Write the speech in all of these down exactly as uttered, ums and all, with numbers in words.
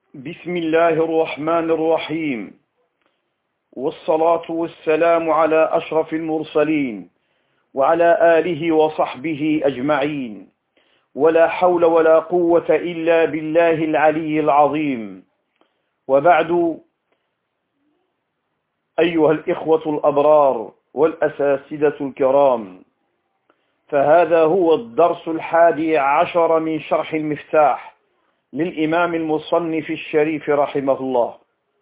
بسم الله الرحمن الرحيم، والصلاة والسلام على أشرف المرسلين وعلى آله وصحبه أجمعين، ولا حول ولا قوة إلا بالله العلي العظيم. وبعد، أيها الإخوة الأبرار والأساتذة الكرام، فهذا هو الدرس الحادي عشر من شرح المفتاح للإمام المصنف الشريف رحمه الله.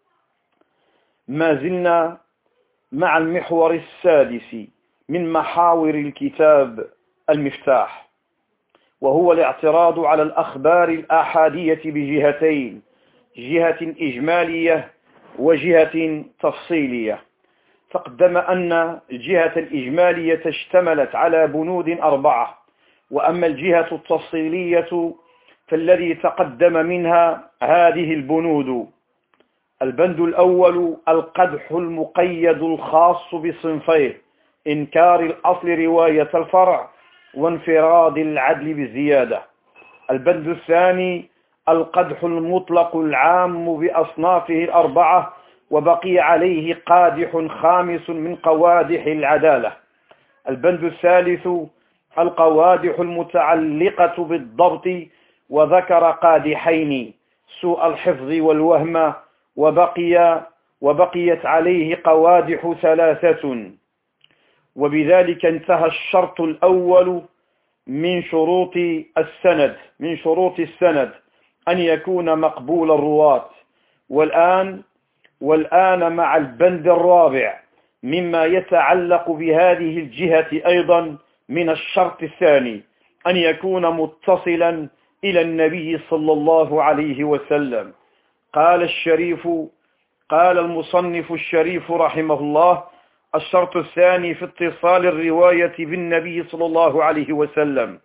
ما زلنا مع المحور السادس من محاور الكتاب المفتاح، وهو الاعتراض على الأخبار الآحادية بجهتين: جهة إجمالية وجهة تفصيلية. تقدم أن الجهة الإجمالية اشتملت على بنود أربعة، وأما الجهة التفصيلية فالذي تقدم منها هذه البنود: البند الأول القدح المقيد الخاص بصنفيه: إنكار الأصل رواية الفرع وانفراد العدل بالزيادة. البند الثاني القدح المطلق العام بأصنافه الأربعة، وبقي عليه قادح خامس من قوادح العدالة. البند الثالث القوادح المتعلقة بالضبط، وذكر قادحين: سوء الحفظ والوهم، وبقي وبقيت عليه قوادح ثلاثة. وبذلك انتهى الشرط الأول من شروط السند من شروط السند أن يكون مقبول الرواة. والآن والآن مع البند الرابع مما يتعلق بهذه الجهة أيضا من الشرط الثاني أن يكون متصلا إلى النبي صلى الله عليه وسلم. قال الشريف قال المصنف الشريف رحمه الله: الشرط الثاني في اتصال الرواية بالنبي صلى الله عليه وسلم: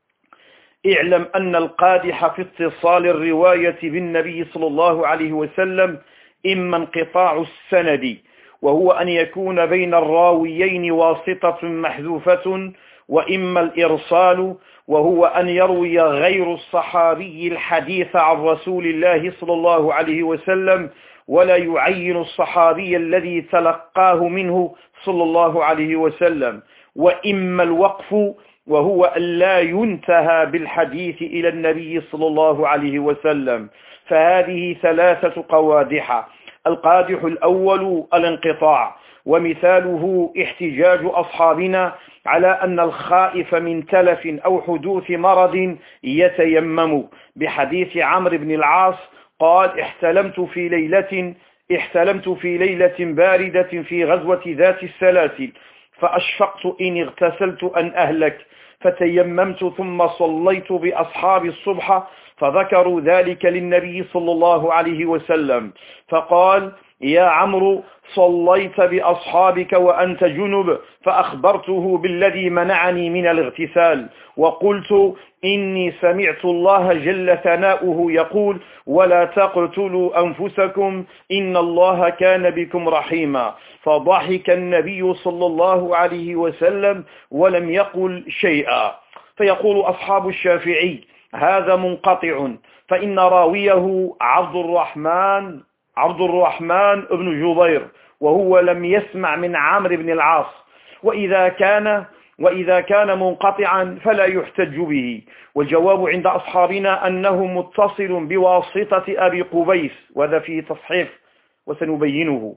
اعلم أن القادح في اتصال الرواية بالنبي صلى الله عليه وسلم إما انقطاع السند، وهو أن يكون بين الراويين واسطة محذوفة، وإما الإرسال، وهو أن يروي غير الصحابي الحديث عن رسول الله صلى الله عليه وسلم ولا يعين الصحابي الذي تلقاه منه صلى الله عليه وسلم، وإما الوقف، وهو أن لا ينتهى بالحديث إلى النبي صلى الله عليه وسلم. فهذه ثلاثة قوادح: القادح الأول الانقطاع، ومثاله احتجاج أصحابنا على أن الخائف من تلف أو حدوث مرض يتيمم بحديث عمرو بن العاص قال: احتلمت في ليلة احتلمت في ليلة باردة في غزوة ذات السلاسل، فأشفقت إن اغتسلت أن أهلك، فتيممت ثم صليت بأصحاب الصبح، فذكروا ذلك للنبي صلى الله عليه وسلم، فقال: يا عمرو، صليت بأصحابك وأنت جنب؟ فأخبرته بالذي منعني من الاغتسال، وقلت: إني سمعت الله جل ثناؤه يقول: ولا تقتلوا أنفسكم إن الله كان بكم رحيما. فضحك النبي صلى الله عليه وسلم ولم يقل شيئا. فيقول أصحاب الشافعي: هذا منقطع، فإن راويه عبد الرحمن عبد الرحمن بن جبير، وهو لم يسمع من عمرو بن العاص. وإذا كان وإذا كان منقطعا فلا يحتج به. والجواب عند أصحابنا أنه متصل بواسطة أبي قبيس، وهذا فيه تصحيح وسنبينه،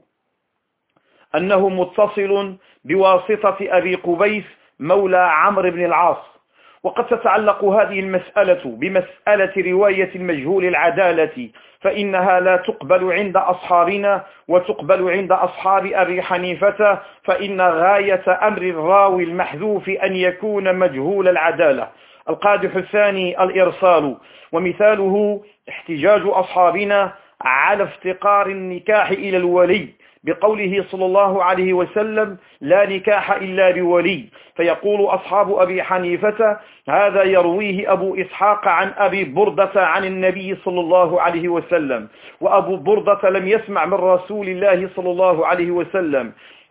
أنه متصل بواسطة أبي قبيس مولى عمرو بن العاص. وقد تتعلق هذه المسألة بمسألة رواية المجهول العدالة، فإنها لا تقبل عند أصحابنا وتقبل عند أصحاب أبي حنيفة، فإن غاية أمر الراوي المحذوف أن يكون مجهول العدالة. القادح الثاني الإرسال، ومثاله احتجاج أصحابنا على افتقار النكاح إلى الولي بقوله صلى الله عليه وسلم: لا نكاح إلا بولي. فيقول أصحاب أبي حنيفة: هذا يرويه أبو إسحاق عن أبي بردة عن النبي صلى الله عليه وسلم، وأبو بردة لم يسمع من رسول الله صلى الله عليه وسلم.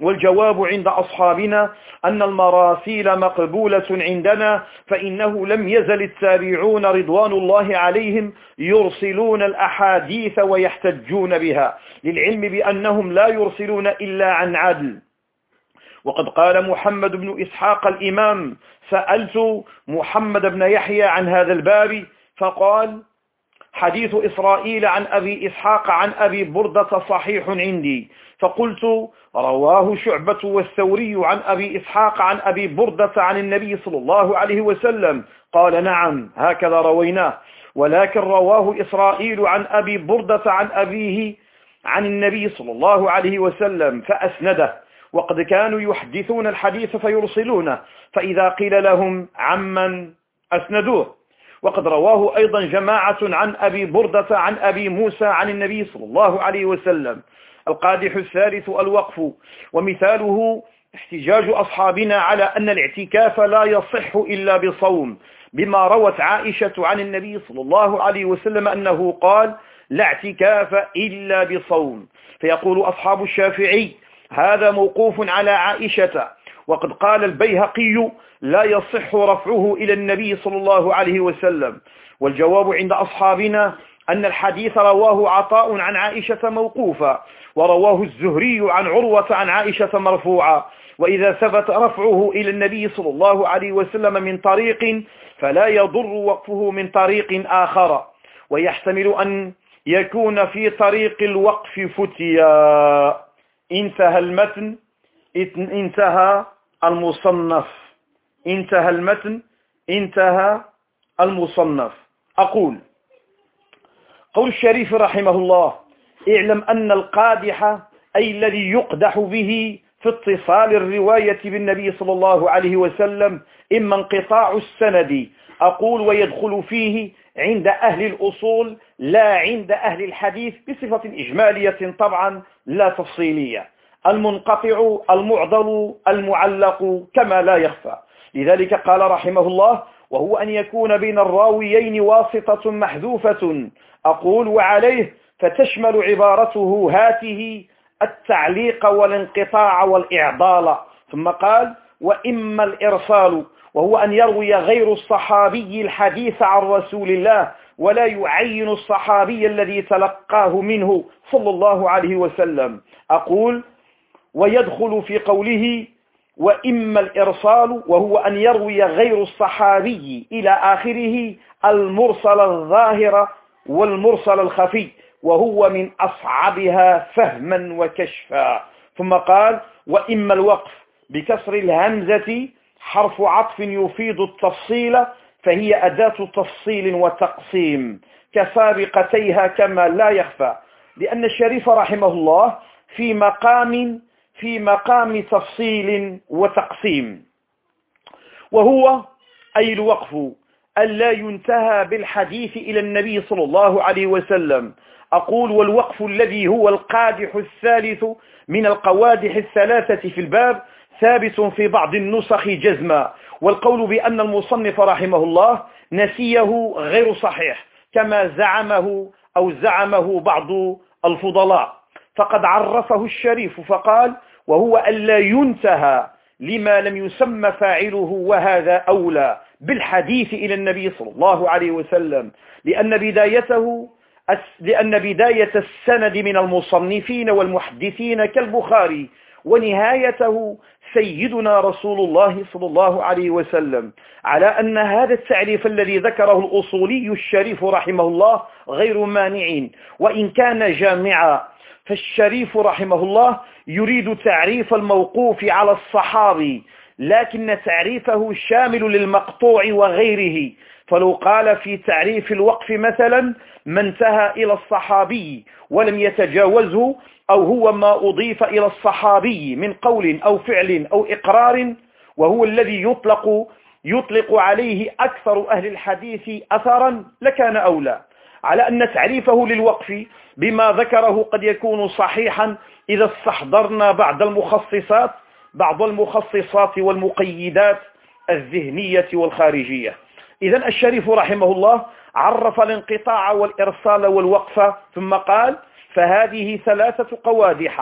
والجواب عند أصحابنا أن المراسيل مقبولة عندنا، فإنه لم يزل التابعون رضوان الله عليهم يرسلون الأحاديث ويحتجون بها، للعلم بأنهم لا يرسلون إلا عن عدل. وقد قال محمد بن إسحاق الإمام: سألت محمد بن يحيى عن هذا الباب فقال: حديث إسرائيل عن أبي إسحاق عن أبي بردة صحيح عندي. فقلت: رواه شعبة والثوري عن أبي إسحاق عن أبي بردة عن النبي صلى الله عليه وسلم؟ قال: نعم، هكذا رويناه، ولكن رواه إسرائيل عن أبي بردة عن أبيه عن النبي صلى الله عليه وسلم فأسنده. وقد كانوا يحدثون الحديث فيرسلونه، فإذا قيل لهم عمن أسندوه. وقد رواه أيضا جماعة عن أبي بردة عن أبي موسى عن النبي صلى الله عليه وسلم. القادح الثالث الوقف، ومثاله احتجاج أصحابنا على أن الاعتكاف لا يصح إلا بصوم، بما روت عائشة عن النبي صلى الله عليه وسلم أنه قال: لا اعتكاف إلا بصوم. فيقول أصحاب الشافعي: هذا موقوف على عائشة. وقد قال البيهقي: لا يصح رفعه إلى النبي صلى الله عليه وسلم. والجواب عند أصحابنا أن الحديث رواه عطاء عن عائشة موقوفا، ورواه الزهري عن عروة عن عائشة مرفوعا. وإذا ثبت رفعه إلى النبي صلى الله عليه وسلم من طريق فلا يضر وقفه من طريق آخر، ويحتمل أن يكون في طريق الوقف فتيا. انتهى المتن. انتهى المصنف. انتهى المتن. انتهى المصنف. أقول: قول الشريف رحمه الله: اعلم أن القادح أي الذي يقدح به في اتصال الرواية بالنبي صلى الله عليه وسلم إما انقطاع السند، أقول ويدخل فيه عند أهل الأصول لا عند أهل الحديث بصفة إجمالية طبعا لا تفصيلية، المنقطع المعضل المعلق كما لا يخفى. لذلك قال رحمه الله: وهو أن يكون بين الراويين واسطة محذوفة، أقول وعليه فتشمل عبارته هاته التعليق والانقطاع والإعضال. ثم قال: وإما الإرسال، وهو أن يروي غير الصحابي الحديث عن رسول الله ولا يعين الصحابي الذي تلقاه منه صلى الله عليه وسلم، أقول ويدخل في قوله: وإما الإرسال، وهو أن يروي غير الصحابي إلى آخره المرسل الظاهر والمرسل الخفي، وهو من أصعبها فهما وكشفا. ثم قال: وإما الوقف بكسر الهمزة حرف عطف يفيد التفصيل، فهي أداة تفصيل وتقسيم كسابقتيها كما لا يخفى، لأن الشريف رحمه الله في مقام في مقام تفصيل وتقسيم، وهو أي الوقف ألا ينتهى بالحديث إلى النبي صلى الله عليه وسلم. أقول: والوقف الذي هو القادح الثالث من القوادح الثلاثة في الباب ثابت في بعض النسخ جزما، والقول بأن المصنف رحمه الله نسيه غير صحيح كما زعمه أو زعمه بعض الفضلاء، فقد عرفه الشريف فقال: وهو ألا ينتهى لما لم يسمى فاعله، وهذا أولى بالحديث إلى النبي صلى الله عليه وسلم، لأن بدايته لأن بداية السند من المصنفين والمحدثين كالبخاري، ونهايته سيدنا رسول الله صلى الله عليه وسلم، على أن هذا التعريف الذي ذكره الأصولي الشريف رحمه الله غير مانع وإن كان جامعا. فالشريف رحمه الله يريد تعريف الموقوف على الصحابي، لكن تعريفه شامل للمقطوع وغيره. فلو قال في تعريف الوقف مثلا ما انتهى إلى الصحابي ولم يتجاوزه، أو هو ما أضيف إلى الصحابي من قول أو فعل أو إقرار، وهو الذي يطلق يطلق عليه أكثر أهل الحديث أثرا، لكان أولى، على أن تعريفه للوقف بما ذكره قد يكون صحيحا إذا استحضرنا بعض المخصصات بعض المخصصات والمقيدات الذهنية والخارجية. إذن الشريف رحمه الله عرف الانقطاع والإرسال والوقف، ثم قال: فهذه ثلاثة قوادح.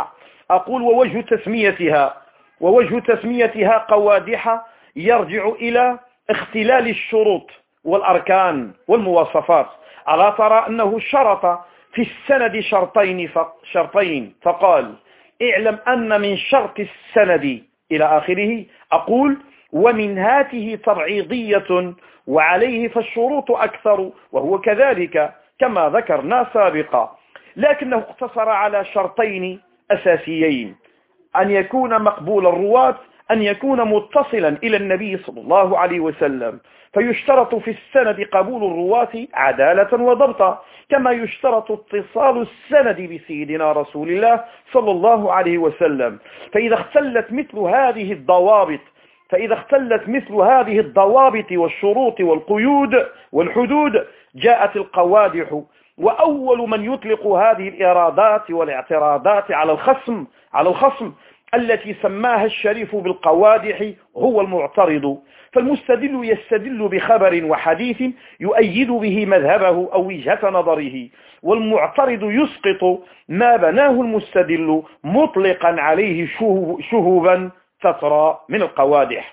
أقول ووجه تسميتها ووجه تسميتها قوادح يرجع إلى اختلال الشروط والأركان والمواصفات. ألا ترى أنه شرط في السند شرطين شرطين فقال اعلم أن من شرط السند إلى آخره. أقول ومن هاته تبعيضية وعليه فالشروط أكثر، وهو كذلك كما ذكرنا سابقا، لكنه اقتصر على شرطين أساسيين: أن يكون مقبول الرواة، أن يكون متصلا إلى النبي صلى الله عليه وسلم، فيشترط في السند قبول الرواة عدالة وضبطا، كما يشترط اتصال السند بسيدنا رسول الله صلى الله عليه وسلم. فإذا اختلت مثل هذه الضوابط فإذا اختلت مثل هذه الضوابط والشروط والقيود والحدود جاءت القوادح. وأول من يطلق هذه الإرادات والاعتراضات على الخصم على الخصم التي سماها الشريف بالقوادح هو المعترض. فالمستدل يستدل بخبر وحديث يؤيد به مذهبه أو وجهة نظره، والمعترض يسقط ما بناه المستدل مطلقا عليه شهوبا تترى من القوادح.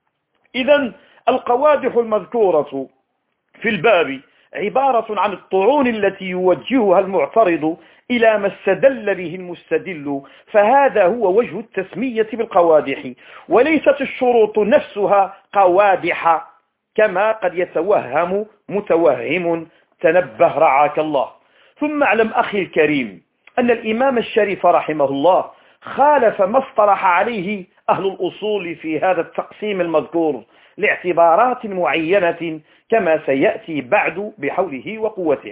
إذن القوادح المذكورة في الباب عبارة عن الطعون التي يوجهها المعترض إلى ما استدل به المستدل، فهذا هو وجه التسمية بالقوادح، وليست الشروط نفسها قوادح كما قد يتوهم متوهم. تنبه رعاك الله. ثم اعلم أخي الكريم أن الإمام الشريف رحمه الله خالف ما اصطلح عليه أهل الأصول في هذا التقسيم المذكور لاعتبارات معينة كما سيأتي بعد بحوله وقوته.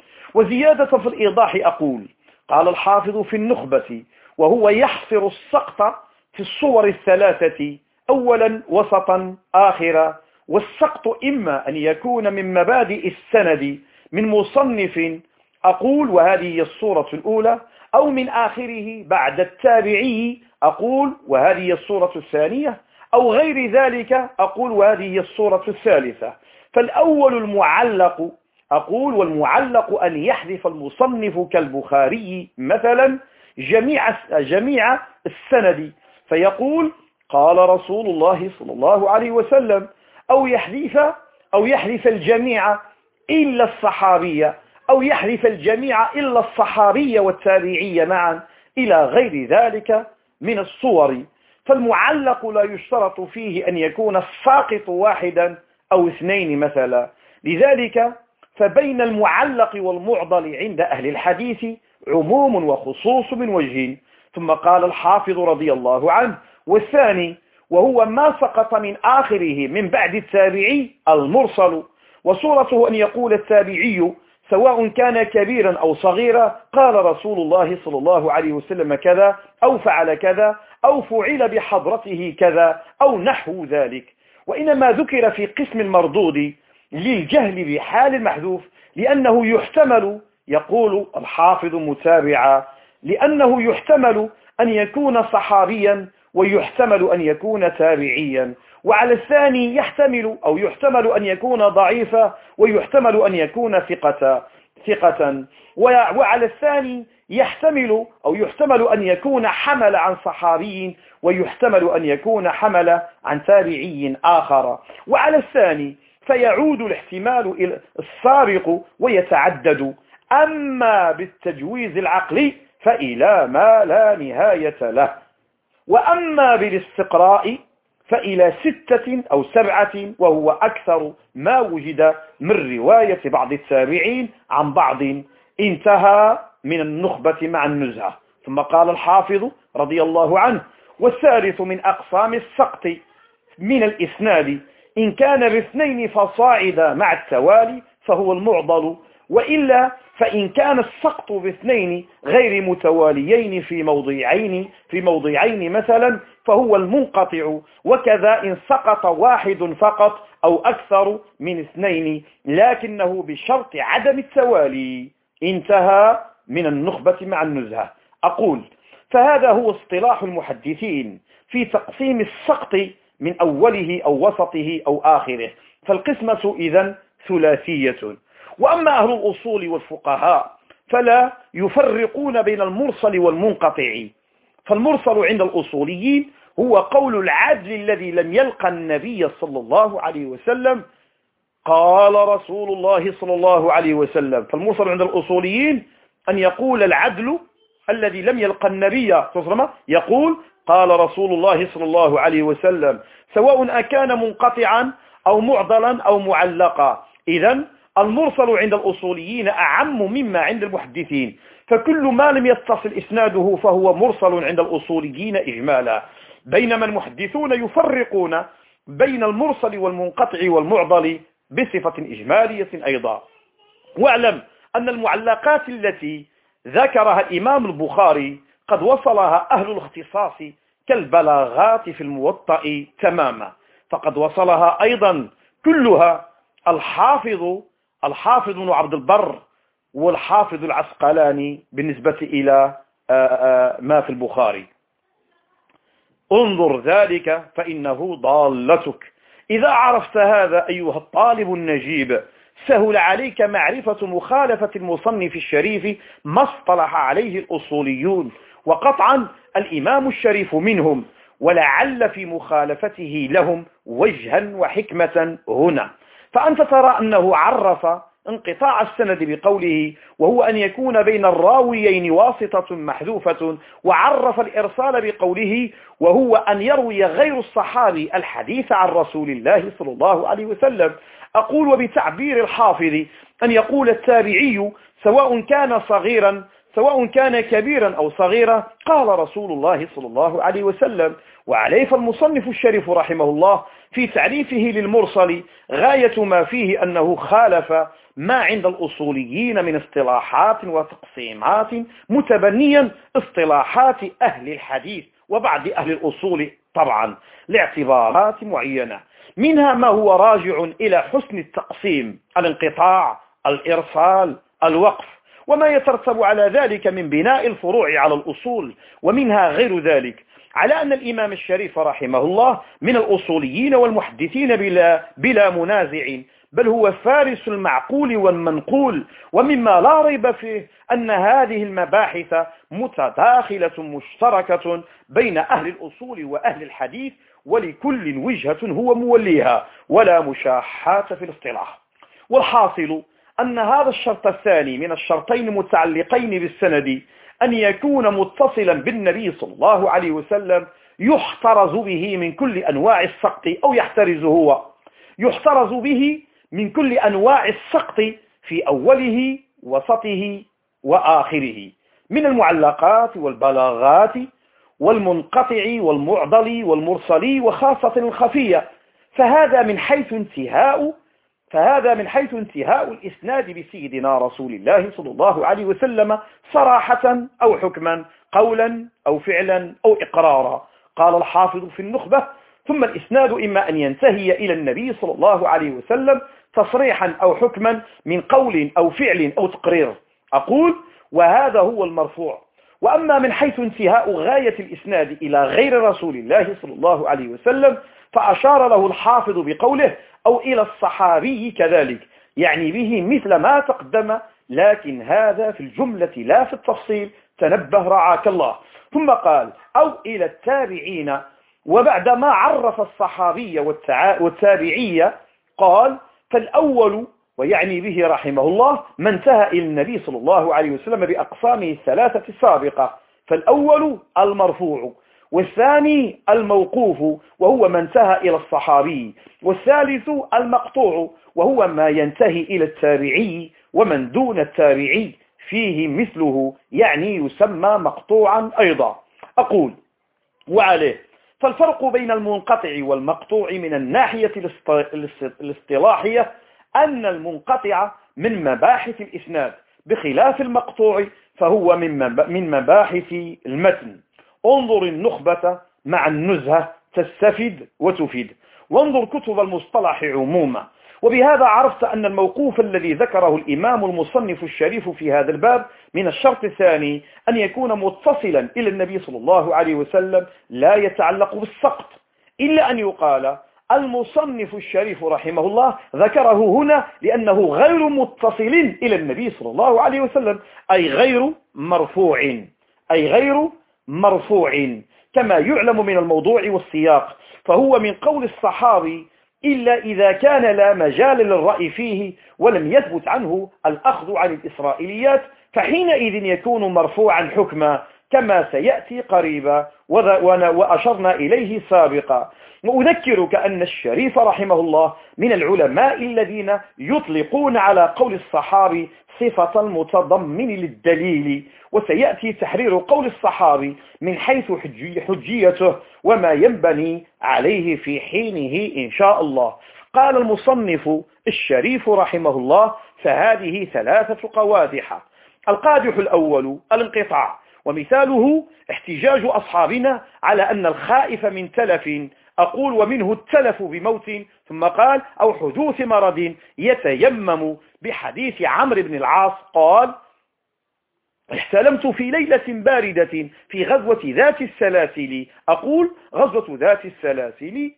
وزيادة في الإيضاح أقول قال الحافظ في النخبة وهو يحصر السقط في الصور الثلاثة: أولا وسطا آخرا. والسقط إما أن يكون من مبادئ السند من مصنف، أقول وهذه هي الصورة الأولى، أو من آخره بعد التابعي، أقول وهذه هي الصورة الثانية، أو غير ذلك، أقول وهذه هي الصورة الثالثة. فالأول المعلق، أقول والمعلق أن يحذف المصنف كالبخاري مثلا جميع جميع السند فيقول قال رسول الله صلى الله عليه وسلم، أو يحذف أو يحذف الجميع إلا الصحابية، أو يحذف الجميع إلا الصحابية والتابعية معا، إلى غير ذلك من الصور. فالمعلق لا يشترط فيه أن يكون الساقط واحدا أو اثنين مثلا. لذلك فبين المعلق والمعضل عند أهل الحديث عموم وخصوص من وجه. ثم قال الحافظ رضي الله عنه: والثاني وهو ما سقط من آخره من بعد التابعي المرسل، وصورته أن يقول التابعي سواء كان كبيرا أو صغيرا قال رسول الله صلى الله عليه وسلم كذا، أو فعل كذا، أو فعل بحضرته كذا، أو نحو ذلك. وإنما ذكر في قسم المردود للجهل بحال المحذوف، لأنه يحتمل، يقول الحافظ متابعا، لأنه يحتمل أن يكون صحابيا ويحتمل أن يكون تابعيا. وعلى الثاني يحتمل أو يحتمل أن يكون ضعيفا ويحتمل أن يكون ثقة ثقة وعلى الثاني يحتمل أو يحتمل أن يكون حمل عن صحابي ويحتمل أن يكون حمل عن تابعي آخر. وعلى الثاني فيعود الاحتمال إلى السابق ويتعدد. أما بالتجويز العقلي فإلى ما لا نهاية له. وأما بالاستقراء فإلى ستة أو سبعة، وهو أكثر ما وجد من رواية بعض التابعين عن بعض. انتهى من النخبة مع النزهة. ثم قال الحافظ رضي الله عنه: والثالث من أقسام السقط من الإسناد إن كان باثنين فصاعد مع التوالي فهو المعضل، وإلا فإن كان السقط باثنين غير متواليين في موضعين في موضعين مثلا فهو المنقطع. وكذا إن سقط واحد فقط أو أكثر من اثنين لكنه بشرط عدم التوالي. انتهى من النخبة مع النزهة. أقول فهذا هو اصطلاح المحدثين في تقسيم السقط من أوله أو وسطه أو آخره. فالقسمة إذن ثلاثية. وأما أهل الأصول والفقهاء فلا يفرقون بين المرسل والمنقطع، فالمرسل عند الأصوليين هو قول العدل الذي لم يلقى النبي صلى الله عليه وسلم قال رسول الله صلى الله عليه وسلم. فالمرسل عند الأصوليين أن يقول العدل الذي لم يلقى النبي صلى الله عليه وسلم يقول قال رسول الله صلى الله عليه وسلم، سواء أكان منقطعا أو معضلا أو معلقا. إذن المرسل عند الأصوليين أعم مما عند المحدثين، فكل ما لم يتصل إسناده فهو مرسل عند الأصوليين إجمالا، بينما المحدثون يفرقون بين المرسل والمنقطع والمعضل بصفة إجمالية أيضا. واعلم أن المعلقات التي ذكرها الإمام البخاري قد وصلها أهل الاختصاص كالبلاغات في الموطأ تماما، فقد وصلها أيضا كلها الحافظ الحافظ بن عبد البر والحافظ العسقلاني بالنسبة إلى ما في البخاري. انظر ذلك فإنه ضالتك. إذا عرفت هذا أيها الطالب النجيب سهل عليك معرفة مخالفة المصنف الشريف ما اصطلح عليه الأصوليون، وقطعا الإمام الشريف منهم، ولعل في مخالفته لهم وجها وحكمة هنا. فأنت ترى أنه عرف انقطاع السند بقوله وهو أن يكون بين الراويين واسطة محذوفة، وعرف الإرسال بقوله وهو أن يروي غير الصحابي الحديث عن رسول الله صلى الله عليه وسلم. أقول وبتعبير الحافظ أن يقول التابعي سواء كان صغيرا سواء كان كبيرا أو صغيرا قال رسول الله صلى الله عليه وسلم. وعليه فالمصنف الشريف رحمه الله في تعريفه للمرسل غاية ما فيه أنه خالف ما عند الأصوليين من اصطلاحات وتقسيمات، متبنيا اصطلاحات أهل الحديث وبعض أهل الأصول طبعا لاعتبارات معينة، منها ما هو راجع إلى حسن التقسيم، الانقطاع، الإرسال، الوقف، وما يترتب على ذلك من بناء الفروع على الأصول، ومنها غير ذلك، على أن الإمام الشريف رحمه الله من الأصوليين والمحدثين بلا, بلا منازع، بل هو فارس المعقول والمنقول. ومما لا ريب فيه أن هذه المباحث متداخلة مشتركة بين أهل الأصول وأهل الحديث، ولكل وجهة هو موليها، ولا مشاحات في الاصطلاح. والحاصل أن هذا الشرط الثاني من الشرطين المتعلقين بالسند أن يكون متصلا بالنبي صلى الله عليه وسلم يحترز به من كل أنواع السقط، أو يحترز هو يحترز به من كل أنواع السقط في أوله وسطه وآخره من المعلقات والبلاغات والمنقطع والمعضل والمرسل وخاصة الخفية. فهذا من حيث انتهاء فهذا من حيث انتهاء الإسناد بسيدنا رسول الله صلى الله عليه وسلم صراحة أو حكما، قولا أو فعلا أو إقرارا. قال الحافظ في النخبة: ثم الإسناد إما أن ينتهي إلى النبي صلى الله عليه وسلم تصريحا أو حكما من قول أو فعل أو تقرير. أقول وهذا هو المرفوع. وأما من حيث انتهاء غاية الإسناد إلى غير رسول الله صلى الله عليه وسلم فأشار له الحافظ بقوله أو إلى الصحابي كذلك، يعني به مثل ما تقدم، لكن هذا في الجملة لا في التفصيل، تنبه رعاك الله. ثم قال أو إلى التابعين، وبعدما عرف الصحابي والتابعية قال فالأول، ويعني به رحمه الله ما انتهى إلى النبي صلى الله عليه وسلم بأقسامه الثلاثة السابقة، فالأول المرفوع، والثاني الموقوف وهو ما انتهى إلى الصحابي، والثالث المقطوع وهو ما ينتهي إلى التابعي، ومن دون التابعي فيه مثله، يعني يسمى مقطوعا أيضا. أقول وعليه فالفرق بين المنقطع والمقطوع من الناحية الاصطلاحية أن المنقطع من مباحث الإسناد، بخلاف المقطوع فهو من مباحث المتن. انظر النخبة مع النزهة تستفد وتفيد، وانظر كتب المصطلح عموما. وبهذا عرفت أن الموقوف الذي ذكره الإمام المصنف الشريف في هذا الباب من الشرط الثاني أن يكون متصلا إلى النبي صلى الله عليه وسلم، لا يتعلق بالسقط، إلا أن يقال المصنف الشريف رحمه الله ذكره هنا لأنه غير متصل إلى النبي صلى الله عليه وسلم، أي غير مرفوع أي غير مرفوع كما يعلم من الموضوع والسياق، فهو من قول الصحابي إلا إذا كان لا مجال للرأي فيه ولم يثبت عنه الأخذ عن الإسرائيليات، فحينئذ يكون مرفوعا حكما كما سيأتي قريبا وأشرنا إليه سابقا. وأذكرك أن الشريف رحمه الله من العلماء الذين يطلقون على قول الصحابي صفة المتضمن للدليل، وسيأتي تحرير قول الصحابي من حيث حجيته وما ينبني عليه في حينه إن شاء الله. قال المصنف الشريف رحمه الله: فهذه ثلاثة قوادح. القادح الأول الانقطاع، ومثاله احتجاج أصحابنا على أن الخائف من تلف، أقول ومنه التلف بموت، ثم قال أو حدوث مرض يتيمم بحديث عمرو بن العاص قال: احتلمت في ليلة باردة في غزوة ذات السلاسل، أقول غزوة ذات السلاسل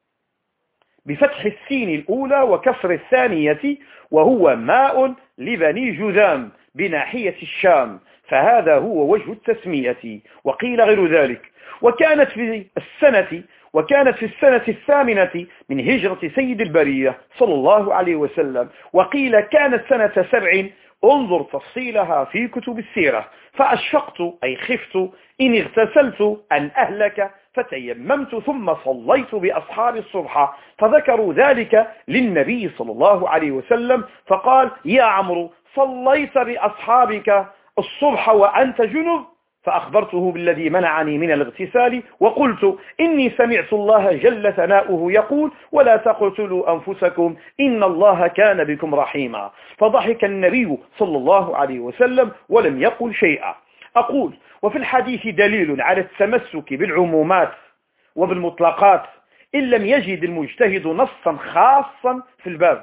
بفتح السين الأولى وكسر الثانية، وهو ماء لبني جذام بناحية الشام، فهذا هو وجه التسمية، وقيل غير ذلك. وكانت في السنة وكانت في السنة الثامنة من هجرة سيد البرية صلى الله عليه وسلم، وقيل كانت سنة سبع، انظر تفصيلها في كتب السيرة. فأشفقت أي خفت إن اغتسلت أن أهلك فتيممت ثم صليت بأصحاب الصبح، فذكروا ذلك للنبي صلى الله عليه وسلم، فقال: يا عمرو صليت بأصحابك الصبح وأنت جنب؟ فأخبرته بالذي منعني من الاغتسال، وقلت: إني سمعت الله جل ثناؤه يقول: ولا تقتلوا أنفسكم إن الله كان بكم رحيما. فضحك النبي صلى الله عليه وسلم ولم يقل شيئا. أقول: وفي الحديث دليل على التمسك بالعمومات وبالمطلقات إن لم يجد المجتهد نصا خاصا في الباب،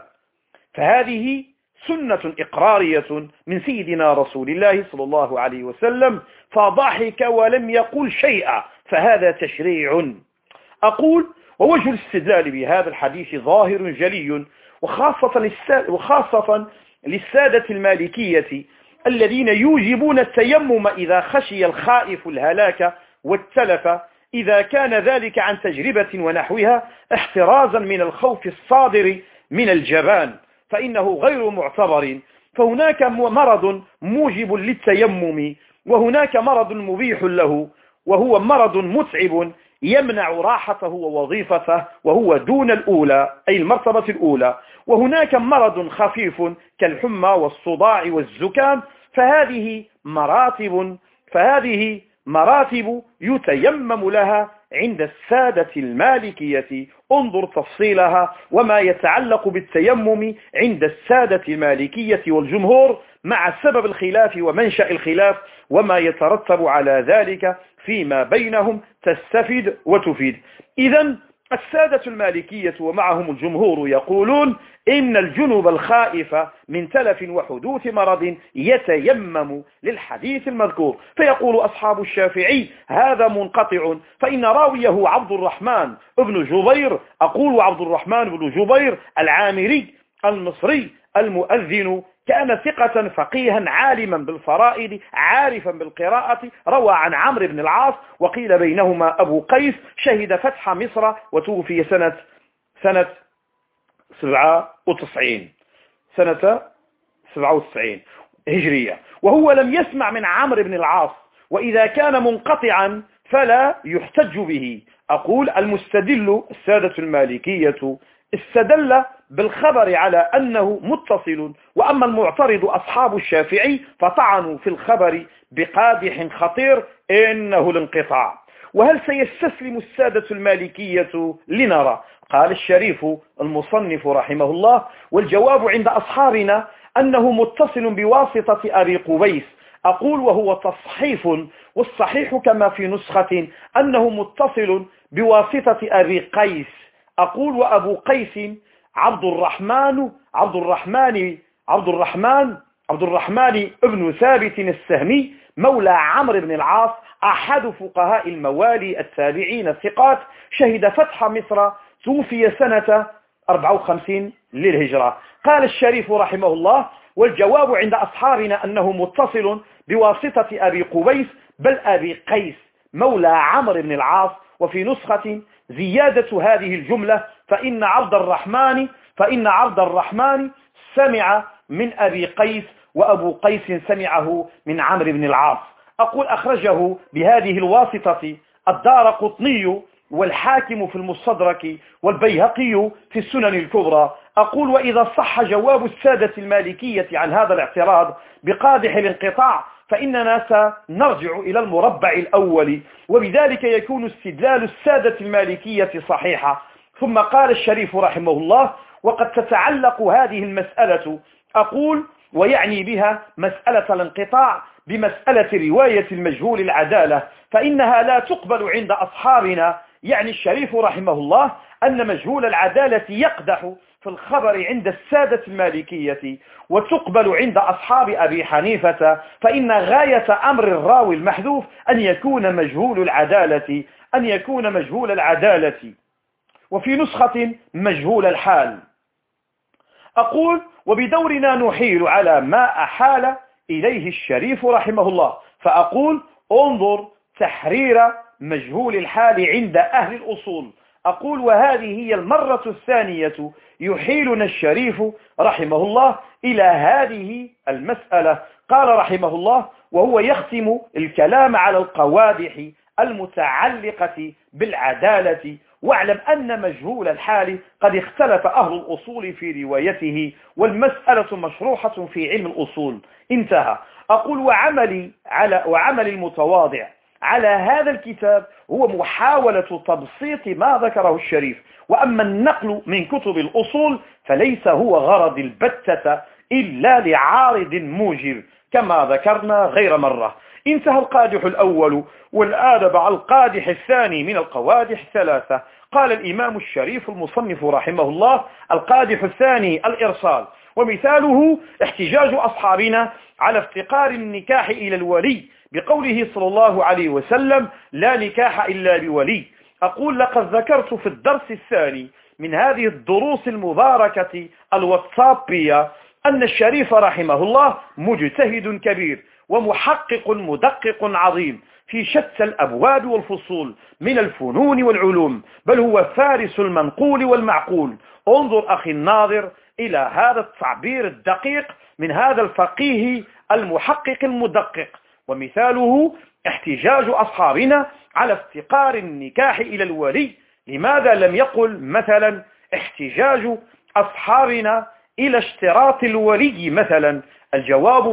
فهذه سنة إقرارية من سيدنا رسول الله صلى الله عليه وسلم، فضحك ولم يقل شيئا، فهذا تشريع. أقول: ووجه الاستدلال بهذا الحديث ظاهر جلي، وخاصة وخاصة للسادة المالكية الذين يوجبون التيمم إذا خشي الخائف الهلاك والتلف، إذا كان ذلك عن تجربة ونحوها احترازا من الخوف الصادر من الجبان، فإنه غير معتبر. فهناك مرض موجب للتيمم، وهناك مرض مبيح له، وهو مرض متعب يمنع راحته ووظيفته، وهو دون الأولى أي المرتبة الأولى. وهناك مرض خفيف كالحمى والصداع والزكام، فهذه مراتب فهذه مراتب يتيمم لها عند السادة المالكية، انظر تفصيلها وما يتعلق بالتيمم عند السادة المالكية والجمهور مع سبب الخلاف ومنشأ الخلاف وما يترتب على ذلك فيما بينهم، تستفيد وتفيد. إذن السادة المالكية ومعهم الجمهور يقولون إن الجنب الخائف من تلف وحدوث مرض يتيمم للحديث المذكور، فيقول أصحاب الشافعي هذا منقطع، فإن راويه عبد الرحمن بن جبير، أقول عبد الرحمن بن جبير العامري المصري المؤذن، كان ثقة فقيها عالما بالفرائض عارفا بالقراءة، روى عن عمرو بن العاص، وقيل بينهما أبو قيس، شهد فتح مصر وتوفي سنة سنة سبعة وتسعين سنة سبعة وتسعين هجرية، وهو لم يسمع من عمرو بن العاص، وإذا كان منقطعا فلا يحتج به. أقول المستدل السادة المالكية استدل بالخبر على أنه متصل، وأما المعترض أصحاب الشافعي فطعنوا في الخبر بقادح خطير إنه الانقطاع. وهل سيستسلم السادة المالكية؟ لنرى. قال الشريف المصنف رحمه الله: والجواب عند أصحابنا أنه متصل بواسطة أبي قبيس، أقول وهو تصحيف، والصحيح كما في نسخة أنه متصل بواسطة أبي قيس، أقول وأبو قيس عبد الرحمن عبد الرحمن عبد الرحمن عبد الرحمن ابن ثابت السهمي مولى عمرو بن العاص، أحد فقهاء الموالي التابعين الثقات، شهد فتح مصر، توفي سنة أربعة وخمسين للهجرة. قال الشريف رحمه الله: والجواب عند أصحابنا أنه متصل بواسطة أبي قبيس، بل أبي قيس، مولى عمرو بن العاص. وفي نسخة زيادة هذه الجملة فإن عبد الرحمن فإن عبد الرحمن سمع من أبي قيس وأبو قيس سمعه من عمرو بن العاص. أقول أخرجه بهذه الواسطة الدارقطني والحاكم في المستدرك والبيهقي في السنن الكبرى. أقول وإذا صح جواب السادة المالكية عن هذا الاعتراض بقادح الانقطاع فإننا سنرجع إلى المربع الأول، وبذلك يكون استدلال السادة المالكية صحيحا. ثم قال الشريف رحمه الله: وقد تتعلق هذه المسألة، أقول ويعني بها مسألة الانقطاع، بمسألة رواية المجهول العدالة، فإنها لا تقبل عند أصحابنا. يعني الشريف رحمه الله أن مجهول العدالة يقدح في الخبر عند السادة المالكية، وتقبل عند أصحاب أبي حنيفة، فإن غاية أمر الراوي المحذوف أن يكون مجهول العدالة أن يكون مجهول العدالة وفي نسخة مجهول الحال. أقول وبدورنا نحيل على ما أحال إليه الشريف رحمه الله، فأقول انظر تحرير مجهول الحال عند أهل الأصول. أقول وهذه هي المرة الثانية يحيلنا الشريف رحمه الله إلى هذه المسألة. قال رحمه الله وهو يختم الكلام على القوادح المتعلقة بالعدالة: واعلم أن مجهول الحال قد اختلف أهل الأصول في روايته، والمسألة مشروحة في علم الأصول. انتهى. أقول وعملي على وعمل المتواضع على هذا الكتاب هو محاولة تبسيط ما ذكره الشريف، وأما النقل من كتب الأصول فليس هو غرض البتة إلا لعارض موجب كما ذكرنا غير مرة. انتهى القادح الأول، والآن مع القادح الثاني من القوادح ثلاثة. قال الإمام الشريف المصنف رحمه الله: القادح الثاني الإرسال، ومثاله احتجاج أصحابنا على افتقار النكاح إلى الولي بقوله صلى الله عليه وسلم: لا نكاح إلا بولي. أقول لقد ذكرت في الدرس الثاني من هذه الدروس المباركة الواتسابية أن الشريف رحمه الله مجتهد كبير ومحقق مدقق عظيم في شتى الأبواب والفصول من الفنون والعلوم، بل هو فارس المنقول والمعقول. انظر أخي الناظر إلى هذا التعبير الدقيق من هذا الفقيه المحقق المدقق. ومثاله احتجاج أصحابنا على افتقار النكاح إلى الولي. لماذا لم يقل مثلا احتجاج أصحابنا إلى اشتراط الولي مثلا؟ الجواب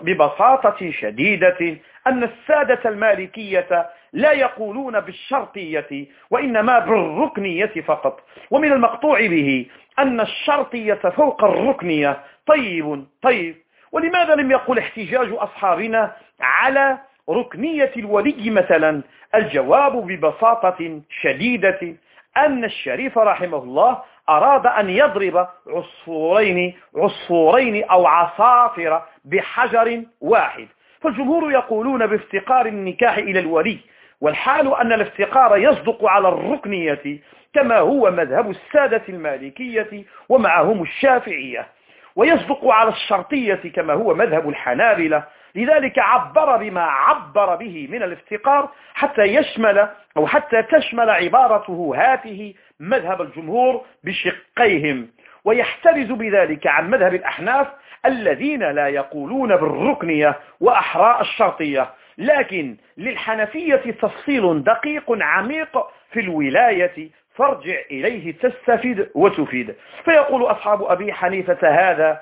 ببساطة شديدة أن السادة المالكية لا يقولون بالشرطية وإنما بالركنية فقط، ومن المقطوع به أن الشرطية فوق الركنية. طيب طيب ولماذا لم يقل احتجاج أصحابنا على ركنية الولي مثلا؟ الجواب ببساطة شديدة أن الشريف رحمه الله أراد أن يضرب عصفورين عصفورين أو عصافر بحجر واحد. فالجمهور يقولون بافتقار النكاح إلى الولي، والحال أن الافتقار يصدق على الركنية كما هو مذهب السادة المالكية ومعهم الشافعية، ويصدق على الشرطية كما هو مذهب الحنابلة. لذلك عبر بما عبر به من الافتقار حتى يشمل أو حتى تشمل عبارته هذه مذهب الجمهور بشقيهم، ويحترز بذلك عن مذهب الأحناف الذين لا يقولون بالركنية وأحراء الشرطية. لكن للحنفية تفصيل دقيق عميق في الولاية، فارجع إليه تستفيد وتفيد. فيقول أصحاب أبي حنيفة هذا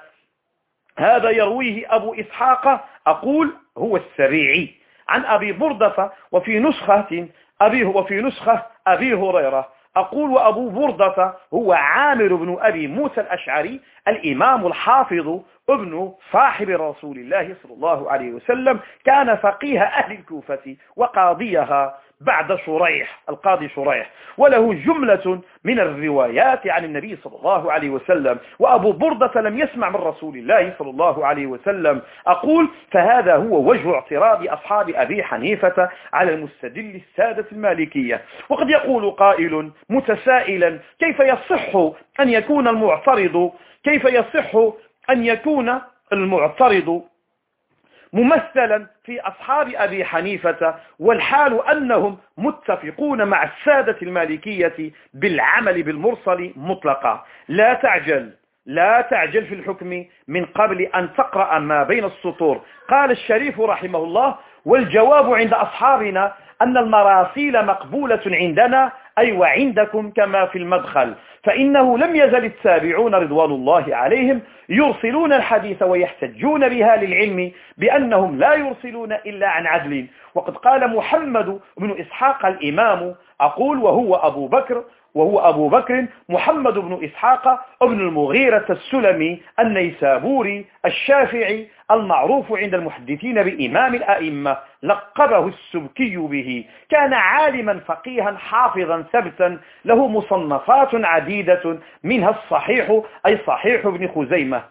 هذا يرويه أبو إسحاق، أقول هو السبيعي، عن أبي بردة وفي نسخة أبيه وفي نسخة أبي هريرة. أقول وأبو بردة هو عامر بن أبي موسى الأشعري الإمام الحافظ ابن صاحب رسول الله صلى الله عليه وسلم، كان فقيه أهل الكوفة وقاضيها بعد شريح القاضي شريح، وله جملة من الروايات عن النبي صلى الله عليه وسلم، وأبو بردة لم يسمع من رسول الله صلى الله عليه وسلم. أقول فهذا هو وجه اعتراض أصحاب أبي حنيفة على المستدل السادة المالكية. وقد يقول قائل متسائلا: كيف يصح أن يكون المعترض كيف يصح أن يكون المعترض ممثلا في أصحاب أبي حنيفة، والحال أنهم متفقون مع السادة المالكية بالعمل بالمرسل مطلقا. لا تعجل لا تعجل في الحكم من قبل أن تقرأ ما بين السطور. قال الشريف رحمه الله: والجواب عند أصحابنا أن المراسيل مقبولة عندنا أي وعندكم كما في المدخل، فإنه لم يزل التابعون رضوان الله عليهم يرسلون الحديث ويحتجون بها للعلم بأنهم لا يرسلون إلا عن عدل. وقد قال محمد بن إسحاق الإمام، أقول وهو أبو بكر وهو أبو بكر محمد بن إسحاق ابن المغيرة السلمي النيسابوري الشافعي المعروف عند المحدثين بإمام الأئمة، لقبه السبكي به. كان عالما فقيها حافظا ثبتا، له مصنفات عديدة منها الصحيح أي صحيح ابن خزيمة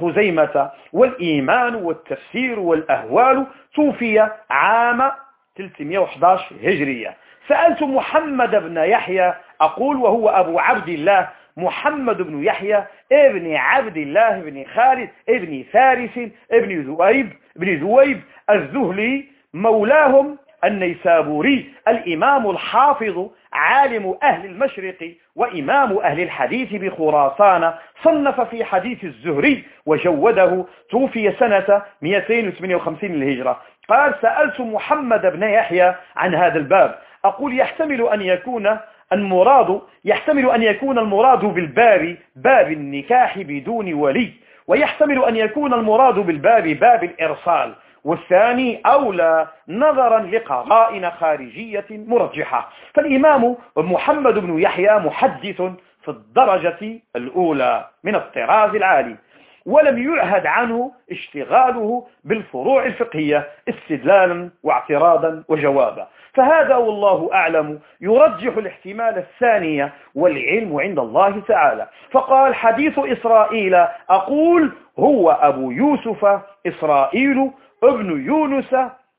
خزيمة والإيمان والتفسير والأهوال. توفي عام ثلاثمائة وأحد عشر هجرية. سألت محمد بن يحيى، أقول وهو أبو عبد الله محمد بن يحيى ابن عبد الله بن خالد ابن فارس ابن ذؤيب بن ذؤيب الذهلي مولاهم النيسابوري، الإمام الحافظ عالم أهل المشرق وإمام أهل الحديث بخراسان، صنف في حديث الزهري وجوده. توفي سنة مئتين وثمانية وخمسين للهجرة. قال: سألت محمد بن يحيى عن هذا الباب، أقول يحتمل أن يكون المراد يحتمل أن يكون المراد بالباب باب النكاح بدون ولي، ويحتمل أن يكون المراد بالباب باب الإرسال، والثاني أولى نظرا لقرائن خارجية مرجحة. فالإمام محمد بن يحيى محدث في الدرجة الأولى من الطراز العالي، ولم يعهد عنه اشتغاله بالفروع الفقهية استدلالا واعتراضا وجوابا. فهذا والله أعلم يرجح الاحتمال الثانية، والعلم عند الله تعالى. فقال: حديث إسرائيل، أقول هو أبو يوسف إسرائيل ابن يونس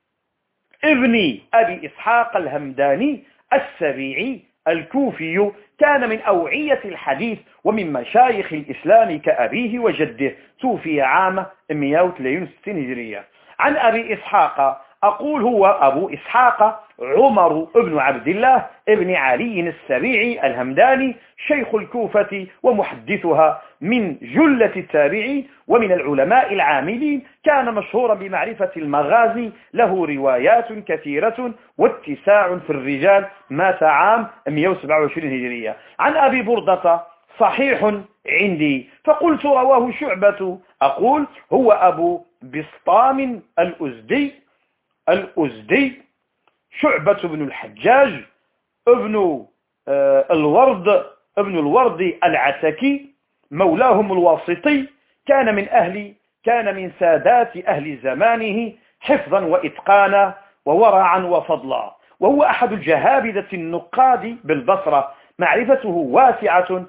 ابن أبي إسحاق الهمداني السبيعي الكوفي، كان من أوعية الحديث ومن مشايخ الإسلام كأبيه وجده. توفي عام مئة وثلاثة وستين هجرية. عن أبي إسحاق، أقول هو أبو إسحاق عمر ابن عبد الله ابن علي السبيعي الهمداني، شيخ الكوفة ومحدثها، من جلة التابعين ومن العلماء العاملين. كان مشهورا بمعرفة المغازي، له روايات كثيرة واتساع في الرجال. مات عام مئة وسبعة وعشرين هجرية. عن أبي بردة، صحيح عندي. فقلت رواه شعبة، أقول هو أبو بسطام الأزدي الأزدي شعبة بن الحجاج ابن الورد ابن الورد العتكي مولاهم الواسطي. كان من أهل كان من سادات أهل زمانه حفظا وإتقانا وورعا وفضلا، وهو أحد الجهابذة النقاد بالبصرة. معرفته واسعة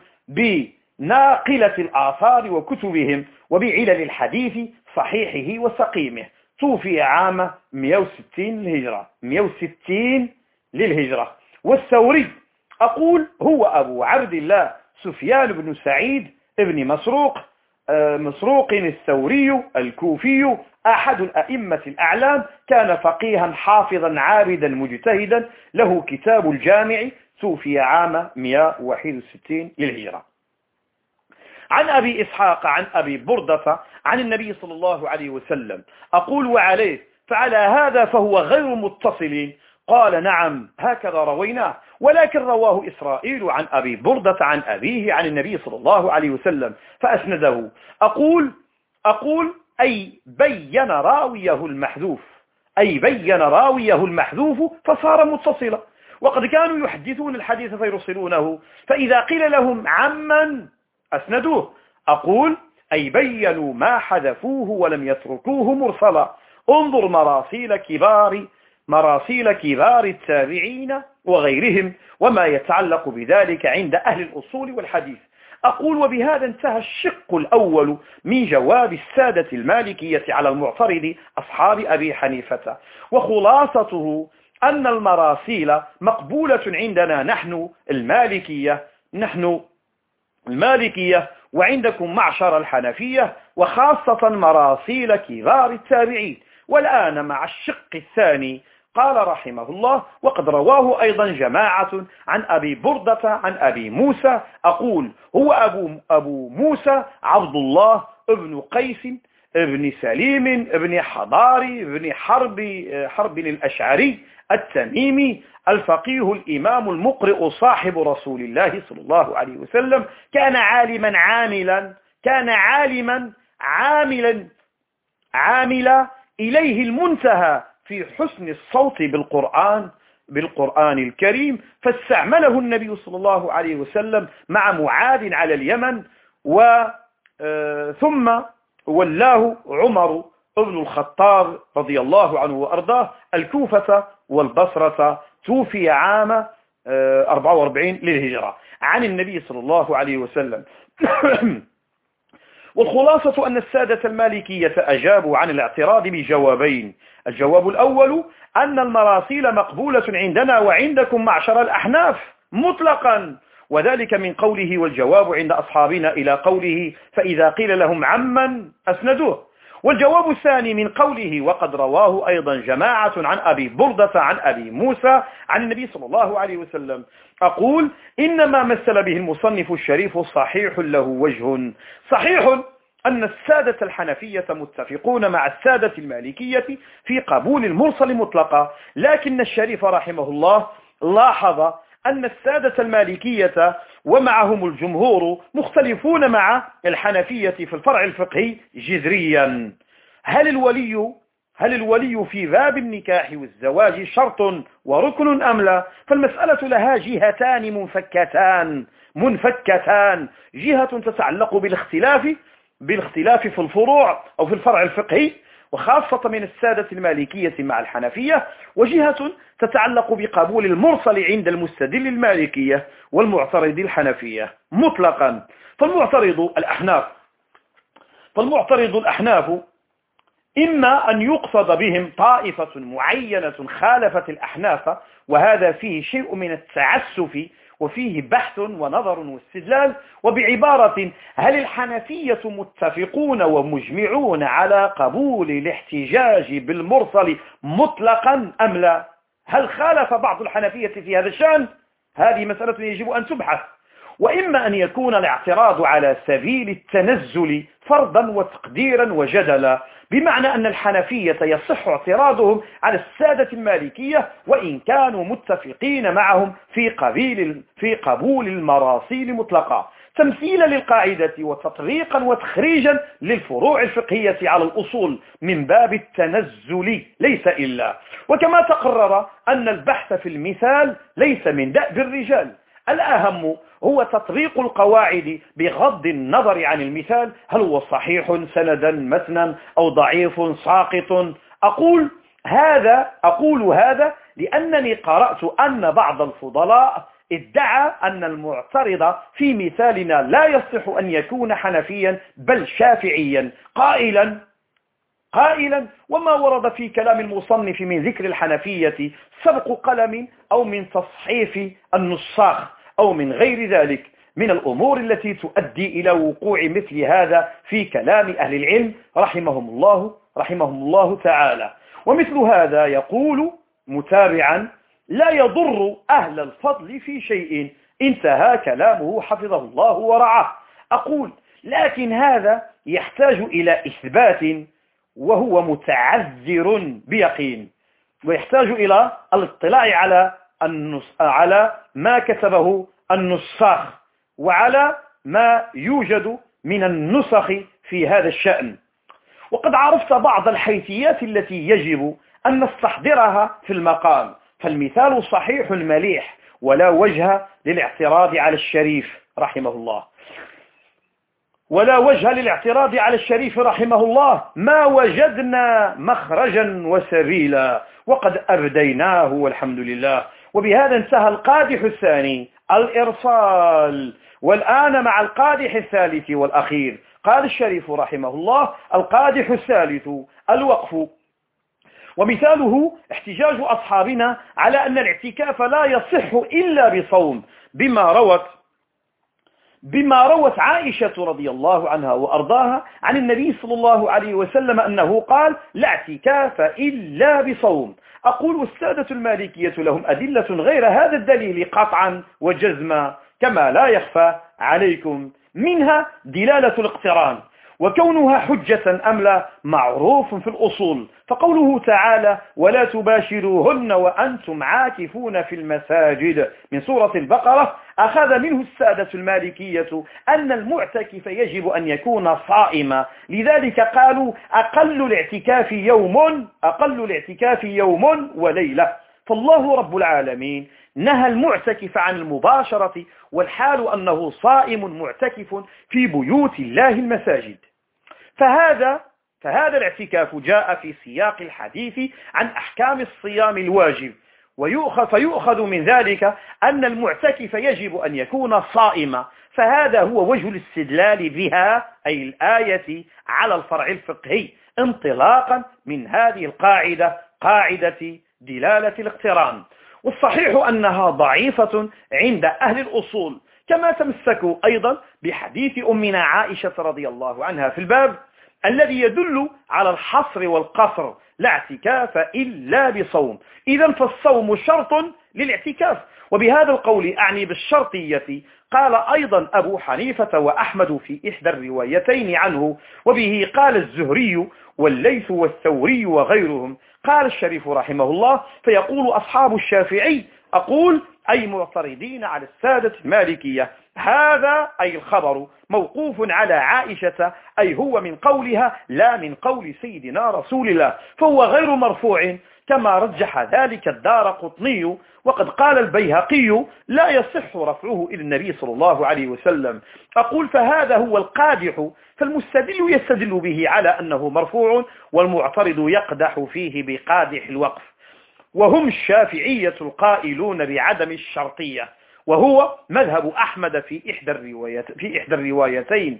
بناقلة الآثار وكتبهم وبعلل الحديث صحيحه وسقيمه. توفي عام مئة وستين للهجرة مئة وستين للهجرة. والثوري، أقول هو أبو عبد الله سفيان بن سعيد ابن مسروق مسروق الثوري الكوفي، أحد الأئمة الأعلام. كان فقيها حافظا عابدا مجتهدا، له كتاب الجامع. توفي عام مئة وواحد وستين للهجرة. عن أبي إسحاق عن أبي بردة عن النبي صلى الله عليه وسلم، أقول وعليه فعلى هذا فهو غير متصل. قال: نعم، هكذا رويناه، ولكن رواه إسرائيل عن أبي بردة عن أبيه عن النبي صلى الله عليه وسلم فأسنده. أقول أقول أي بين راويه المحذوف أي بين راويه المحذوف فصار متصلا. وقد كانوا يحدثون الحديث فيرسلونه، فإذا قيل لهم عمن أسندوه. أقول أي بينوا ما حذفوه ولم يتركوه مرسلا. انظر مراسيل كبار مراسيل كبار التابعين وغيرهم وما يتعلق بذلك عند أهل الأصول والحديث. أقول وبهذا انتهى الشق الأول من جواب السادة المالكية على المعترض أصحاب أبي حنيفة، وخلاصته أن المراسيل مقبولة عندنا نحن المالكية نحن المالكية وعندكم معشر الحنفية، وخاصة مراسيل كبار التابعين. والآن مع الشق الثاني. قال رحمه الله: وقد رواه أيضا جماعة عن أبي بردة عن أبي موسى. أقول: هو أبو, أبو موسى عبد الله ابن قيس ابن سليم ابن حضاري ابن حرب حرب الأشعري التميمي الفقيه الإمام المقرئ صاحب رسول الله صلى الله عليه وسلم. كان عالما عاملا كان عالما عاملا عاملا إليه المنتهى في حسن الصوت بالقرآن بالقرآن الكريم، فاستعمله النبي صلى الله عليه وسلم مع معاذ على اليمن، وثم ولاه عمر ابن الخطاب رضي الله عنه وأرضاه الكوفة والبصرة. توفي عام أربعة وأربعين للهجرة عن النبي صلى الله عليه وسلم. والخلاصة أن السادة المالكية أجابوا عن الاعتراض بجوابين. الجواب الأول: أن المراسيل مقبولة عندنا وعندكم معشر الأحناف مطلقا، وذلك من قوله: والجواب عند أصحابنا إلى قوله: فإذا قيل لهم عمن أسندوه. والجواب الثاني من قوله: وقد رواه أيضا جماعة عن أبي بردة عن أبي موسى عن النبي صلى الله عليه وسلم. أقول: إنما مثل به المصنف الشريف صحيح له وجه. صحيح أن السادة الحنفية متفقون مع السادة المالكية في قبول المرسل مطلقا، لكن الشريف رحمه الله لاحظ أن السادة المالكية ومعهم الجمهور مختلفون مع الحنفية في الفرع الفقهي جذريا. هل الولي هل الولي في باب النكاح والزواج شرط وركن أم لا؟ فالمسألة لها جهتان منفكتان منفكتان جهة تتعلق بالاختلاف بالاختلاف في الفروع أو في الفرع الفقهي وخاصة من السادة المالكية مع الحنفية، وجهة تتعلق بقبول المرسل عند المستدل المالكية والمعترض الحنفية مطلقا. فالمعترض الأحناف فالمعترض الأحناف إما أن يقصد بهم طائفة معينة خالفت الأحناف، وهذا فيه شيء من التعسف وفيه بحث ونظر واستدلال. وبعبارة: هل الحنفية متفقون ومجمعون على قبول الاحتجاج بالمرسل مطلقا أم لا؟ هل خالف بعض الحنفية في هذا الشأن؟ هذه مسألة يجب أن تبحث. وإما أن يكون الاعتراض على سبيل التنزل فرضا وتقديرا وجدلا، بمعنى أن الحنفية يصح اعتراضهم على السادة المالكية وإن كانوا متفقين معهم في قبيل في قبول المراسيل مطلقا، تمثيلا للقاعدة وتطبيقا وتخريجا للفروع الفقهية على الأصول من باب التنزل ليس إلا. وكما تقرر أن البحث في المثال ليس من دأب الرجال، الأهم هو تطبيق القواعد بغض النظر عن المثال، هل هو صحيح سندا متنا أو ضعيف ساقط. أقول هذا أقول هذا لأنني قرأت أن بعض الفضلاء ادعى أن المعترض في مثالنا لا يصح أن يكون حنفيا بل شافعيا، قائلا قائلا وما ورد في كلام المصنف من ذكر الحنفية سبق قلم أو من تصحيف النساخ أو من غير ذلك من الأمور التي تؤدي إلى وقوع مثل هذا في كلام أهل العلم رحمهم الله رحمهم الله تعالى. ومثل هذا يقول متابعا: لا يضر أهل الفضل في شيء. انتهى كلامه حفظه الله ورعاه. أقول: لكن هذا يحتاج إلى إثبات وهو متعذر بيقين، ويحتاج إلى الاطلاع على النص على ما كتبه النساخ وعلى ما يوجد من النسخ في هذا الشأن. وقد عرفت بعض الحيثيات التي يجب أن نستحضرها في المقام، فالمثال صحيح مليح ولا وجه للاعتراض على الشريف رحمه الله ولا وجه للاعتراض على الشريف رحمه الله ما وجدنا مخرجا وسبيلا وقد أبديناه والحمد لله. وبهذا انتهى القادح الثاني الإرسال، والآن مع القادح الثالث والأخير. قال الشريف رحمه الله: القادح الثالث الوقف، ومثاله احتجاج أصحابنا على أن الاعتكاف لا يصح إلا بصوم، بما روت بما روت عائشة رضي الله عنها وأرضاها عن النبي صلى الله عليه وسلم أنه قال: لا اعتكاف إلا بصوم. أقول والسادة المالكية لهم أدلة غير هذا الدليل قطعا وجزما كما لا يخفى عليكم، منها دلالة الاقتران، وكونها حجة أم لا معروف في الأصول، فقوله تعالى: ولا تباشروهن وأنتم عاكفون في المساجد من سورة البقرة، أخذ منه السادة المالكية أن المعتكف يجب أن يكون صائما، لذلك قالوا أقل الاعتكاف يوم أقل الاعتكاف يوم وليلة. فالله رب العالمين نهى المعتكف عن المباشرة والحال أنه صائم معتكف في بيوت الله المساجد. فهذا فهذا الاعتكاف جاء في سياق الحديث عن أحكام الصيام الواجب، ويؤخذ فيؤخذ من ذلك أن المعتكف يجب أن يكون صائما، فهذا هو وجه الاستدلال بها أي الآية على الفرع الفقهي، انطلاقا من هذه القاعدة، قاعدة دلالة الاقتران. والصحيح أنها ضعيفة عند أهل الأصول، كما تمسكوا أيضا بحديث أمنا عائشة رضي الله عنها في الباب الذي يدل على الحصر والقصر: لا اعتكاف إلا بصوم. إذن فالصوم شرط للاعتكاف، وبهذا القول أعني بالشرطية قال أيضا أبو حنيفة وأحمد في إحدى الروايتين عنه، وبه قال الزهري والليث والثوري وغيرهم. قال الشريف رحمه الله: فيقول أصحاب الشافعي أقول أي معترضين على السادة المالكية: هذا أي الخبر موقوف على عائشة، أي هو من قولها لا من قول سيدنا رسول الله، فهو غير مرفوع كما رجح ذلك الدارقطني. وقد قال البيهقي: لا يصح رفعه إلى النبي صلى الله عليه وسلم. أقول فهذا هو القادح، فالمستدل يستدل به على أنه مرفوع، والمعترض يقدح فيه بقادح الوقف. وهم الشافعية القائلون بعدم الشرطية، وهو مذهب أحمد في إحدى الروايات في إحدى الروايتين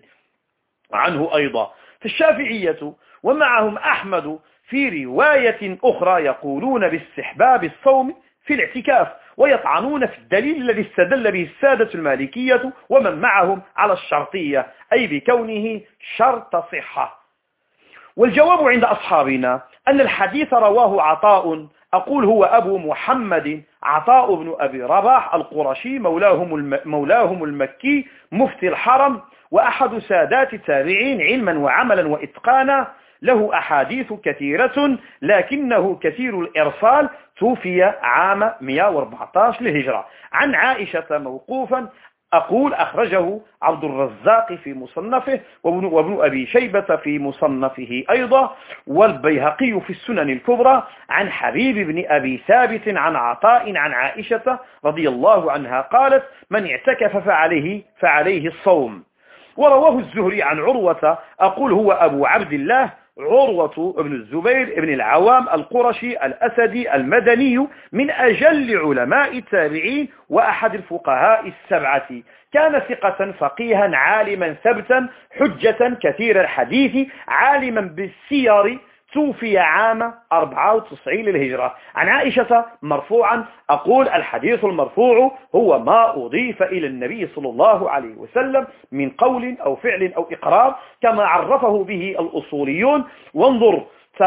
عنه أيضا. فالشافعية ومعهم أحمد في رواية أخرى يقولون باستحباب الصوم في الاعتكاف، ويطعنون في الدليل الذي استدل به السادة المالكية ومن معهم على الشرطية، أي بكونه شرط صحة. والجواب عند أصحابنا أن الحديث رواه عطاء، أقول هو أبو محمد عطاء بن أبي رباح القرشي مولاهم, الم... مولاهم المكي مفتي الحرم، وأحد سادات التابعين علما وعملا وإتقانا، له أحاديث كثيرة لكنه كثير الإرسال، توفي عام مئة وأربعة عشر للهجرة، عن عائشة موقوفا. أقول أخرجه عبد الرزاق في مصنفه، وابن, وابن أبي شيبة في مصنفه أيضا، والبيهقي في السنن الكبرى، عن حبيب بن أبي ثابت عن عطاء عن عائشة رضي الله عنها قالت: من اعتكف فعليه, فعليه الصوم. ورواه الزهري عن عروة، أقول هو أبو عبد الله عروة بن الزبير بن العوام القرشي الأسدي المدني، من أجل علماء التابعين وأحد الفقهاء السبعة، كان ثقة فقيها عالما ثبتا حجة كثير الحديث عالما بالسير، توفي عام أربعة وتسعين للهجرة، عن عائشة مرفوعا. أقول الحديث المرفوع هو ما أضيف إلى النبي صلى الله عليه وسلم من قول أو فعل أو إقرار، كما عرفه به الأصوليون. وانظر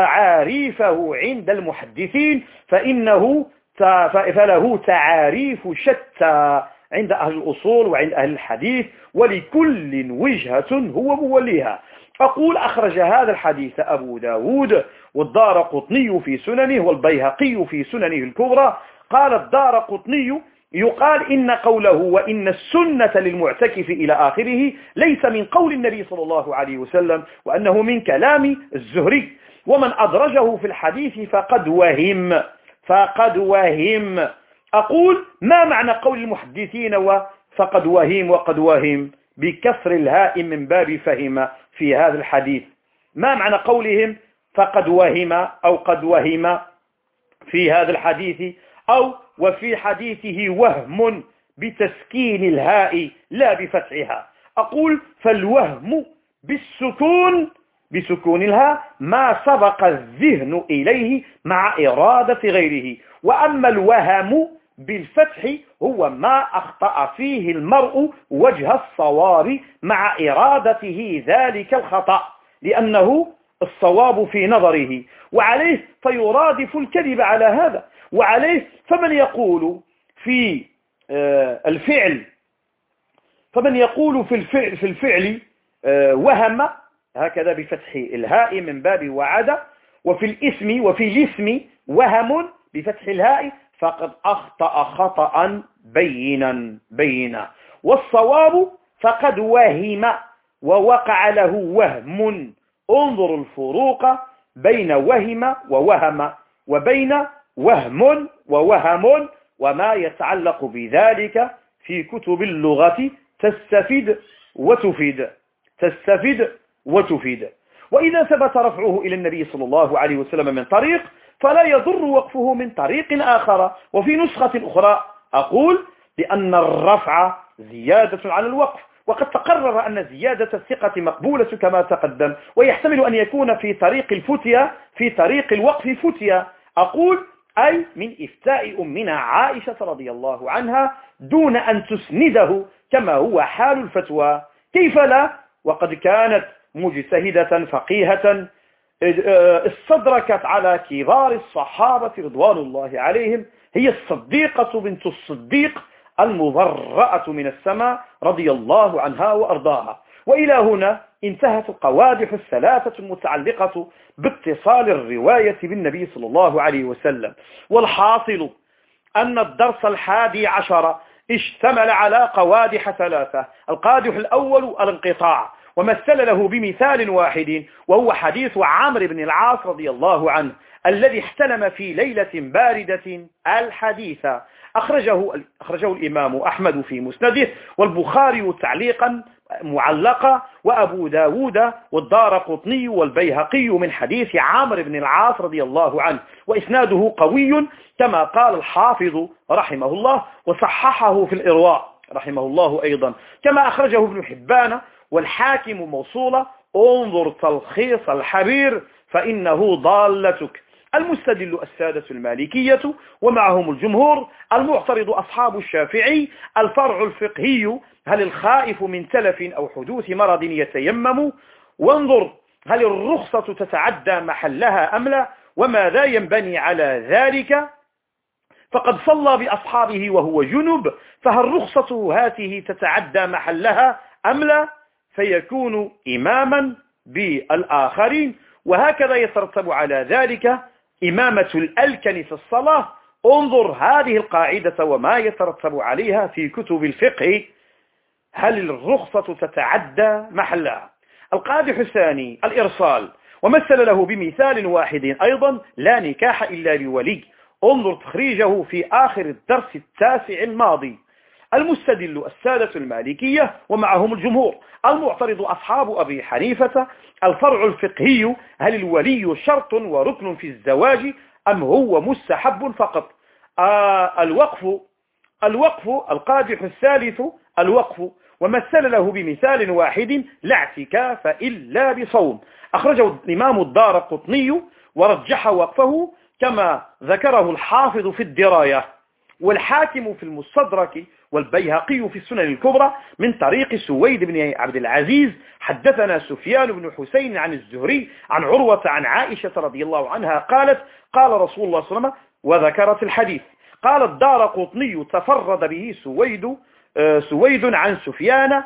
تعاريفه عند المحدثين، فإنه فله تعاريف شتى عند أهل الأصول وعند أهل الحديث، ولكل وجهة هو موليها. أقول أخرج هذا الحديث أبو داود والدارقطني في سننه والبيهقي في سننه الكبرى. قال الدارقطني: يقال إن قوله وإن السنة للمعتكف إلى آخره ليس من قول النبي صلى الله عليه وسلم، وأنه من كلام الزهري، ومن أدرجه في الحديث فقد وهم فقد وهم أقول ما معنى قول المحدثين وفقد وهم وقد وهم بكسر الهاء من باب فهم في هذا الحديث؟ ما معنى قولهم فقد وهم أو قد وهم في هذا الحديث، أو وفي حديثه وهم بتسكين الهاء لا بفتحها؟ أقول فالوهم بالسكون بسكون الهاء ما سبق الذهن إليه مع إرادة غيره، وأما الوهم بالفتح هو ما أخطأ فيه المرء وجه الصواب مع إرادته ذلك الخطأ، لأنه الصواب في نظره، وعليه فيرادف الكذب على هذا. وعليه فمن يقول في الفعل فمن يقول في الفعل, في الفعل وهم هكذا بفتح الهاء من باب وعد، وفي الاسم وفي الاسم وهم بفتح الهاء، فقد أخطأ خطأ بينا بينا. والصواب فقد وهم ووقع له وهم. انظر الفروق بين وهم ووهم وبين وهم ووهم، وما يتعلق بذلك في كتب اللغة تستفيد وتفيد تستفيد وتفيد. وإذا ثبت رفعه إلى النبي صلى الله عليه وسلم من طريق فلا يضر وقفه من طريق آخر. وفي نسخة أخرى أقول بأن الرفع زيادة على الوقف، وقد تقرر أن زيادة الثقة مقبولة كما تقدم، ويحتمل أن يكون في طريق الفتية في طريق الوقف فتية. أقول أي من إفتاء أمنا عائشة رضي الله عنها دون أن تسنده كما هو حال الفتوى. كيف لا؟ وقد كانت مجتهدة فقيهة استدركت على كبار الصحابة رضوان الله عليهم، هي الصديقة بنت الصديق المبرأة من السماء رضي الله عنها وأرضاها. وإلى هنا انتهت القوادح الثلاثة المتعلقة باتصال الرواية بالنبي صلى الله عليه وسلم. والحاصل أن الدرس الحادي عشر اشتمل على قوادح ثلاثة. القادح الأول الانقطاع، ومثل له بمثال واحد، وهو حديث عمرو بن العاص رضي الله عنه الذي احتلم في ليلة باردة الحديث. أخرجه, أخرجه الإمام أحمد في مسنده، والبخاري تعليقا معلقا، وأبو داود والدارقطني والبيهقي من حديث عمرو بن العاص رضي الله عنه، وإسناده قوي كما قال الحافظ رحمه الله، وصححه في الإرواء رحمه الله أيضا، كما أخرجه ابن حبان والحاكم موصولة. انظر تلخيص الحبير فإنه ضالتك. المستدل السادة المالكية ومعهم الجمهور، المعترض أصحاب الشافعي، الفرع الفقهي هل الخائف من تلف أو حدوث مرض يتيمم، وانظر هل الرخصة تتعدى محلها أم لا، وماذا ينبني على ذلك. فقد صلى بأصحابه وهو جنب، فهل رخصته هاته تتعدى محلها أم لا، فيكون إماما بالآخرين. وهكذا يترتب على ذلك إمامة الألكن في الصلاة. انظر هذه القاعدة وما يترتب عليها في كتب الفقه، هل الرخصة تتعدى محلها. القادح الثاني الإرسال، ومثل له بمثال واحد أيضا، لا نكاح إلا بولي. انظر تخريجه في آخر الدرس التاسع الماضي. المستدل السادة المالكية ومعهم الجمهور، المعترض أصحاب أبي حنيفة، الفرع الفقهي هل الولي شرط وركن في الزواج أم هو مستحب فقط. آه الوقف الوقف القادح الثالث الوقف، ومثل له بمثال واحد، لا اعتكاف إلا بصوم. أخرجه الإمام الدارقطني ورجح وقفه كما ذكره الحافظ في الدراية، والحاكم في المستدرك، والبيهقي في السنن الكبرى من طريق سويد بن عبد العزيز. حدثنا سفيان بن حسين عن الزهري عن عروة عن عائشة رضي الله عنها قالت قال رسول الله صلى الله عليه وسلم، وذكرت الحديث. قال الدارقطني تفرد به سويد سويد عن سفيان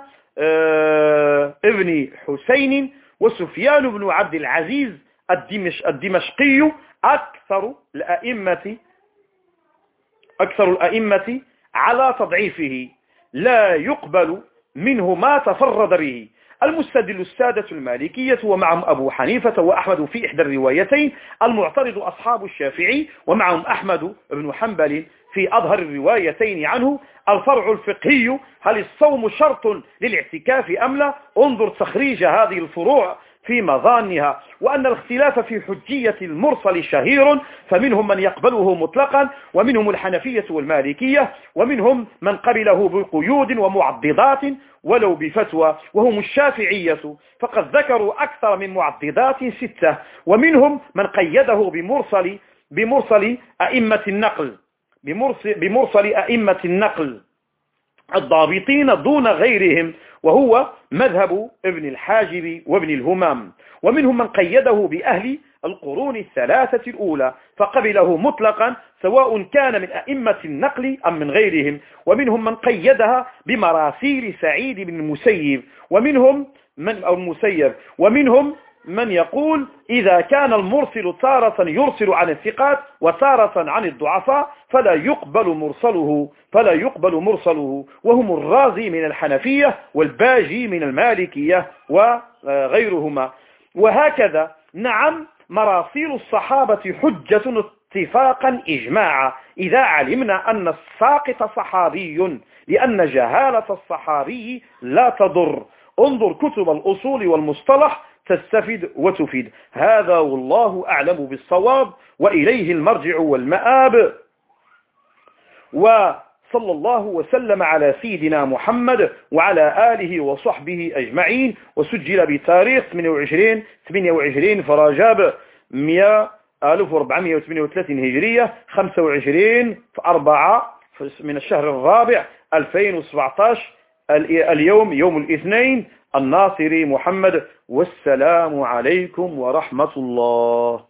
ابن حسين، وسفيان بن عبد العزيز الدمش الدمشقي أكثر الأئمة أكثر الأئمة على تضعيفه، لا يقبل منه ما تفرد به. المستدل السادة المالكية ومعهم أبو حنيفة وأحمد في إحدى الروايتين، المعترض أصحاب الشافعي ومعهم أحمد بن حنبل في أظهر الروايتين عنه، الفرع الفقهي هل الصوم شرط للاعتكاف أم لا. انظر تخريج هذه الفروع في مظانها، وأن الاختلاف في حجية المرسل شهير، فمنهم من يقبله مطلقا، ومنهم الحنفية والمالكية، ومنهم من قبله بقيود ومعضدات ولو بفتوى، وهم الشافعية، فقد ذكروا أكثر من معضدات ستة، ومنهم من قيده بمرسل بمرسل أئمة النقل بمرسل, بمرسل أئمة النقل الضابطين دون غيرهم، وهو مذهب ابن الحاجب وابن الهمام. ومنهم من قيده بأهل القرون الثلاثة الأولى فقبله مطلقا سواء كان من أئمة النقل أم من غيرهم. ومنهم من قيدها بمراسيل سعيد بن المسيب ومنهم من أو المسيب ومنهم من يقول إذا كان المرسل تارة يرسل عن الثقات وتارة عن الضعفاء فلا يقبل مرسله فلا يقبل مرسله وهم الرازي من الحنفية والباجي من المالكية وغيرهما. وهكذا نعم مراسيل الصحابة حجة اتفاقا إجماعا إذا علمنا أن الساقط صحابي، لأن جهالة الصحابي لا تضر. انظر كتب الأصول والمصطلح تستفد وتفيد. هذا والله أعلم بالصواب، وإليه المرجع والمآب. وصلى الله وسلم على سيدنا محمد وعلى آله وصحبه أجمعين. وسجل بتاريخ ثمانية وعشرين فرجاب ألف وأربعمائة وثمانية وثلاثين هجرية، خمسة وعشرين في أربعة من الشهر الرابع ألفين وسبعة عشر، اليوم يوم الاثنين، الناصري محمد. والسلام عليكم ورحمة الله.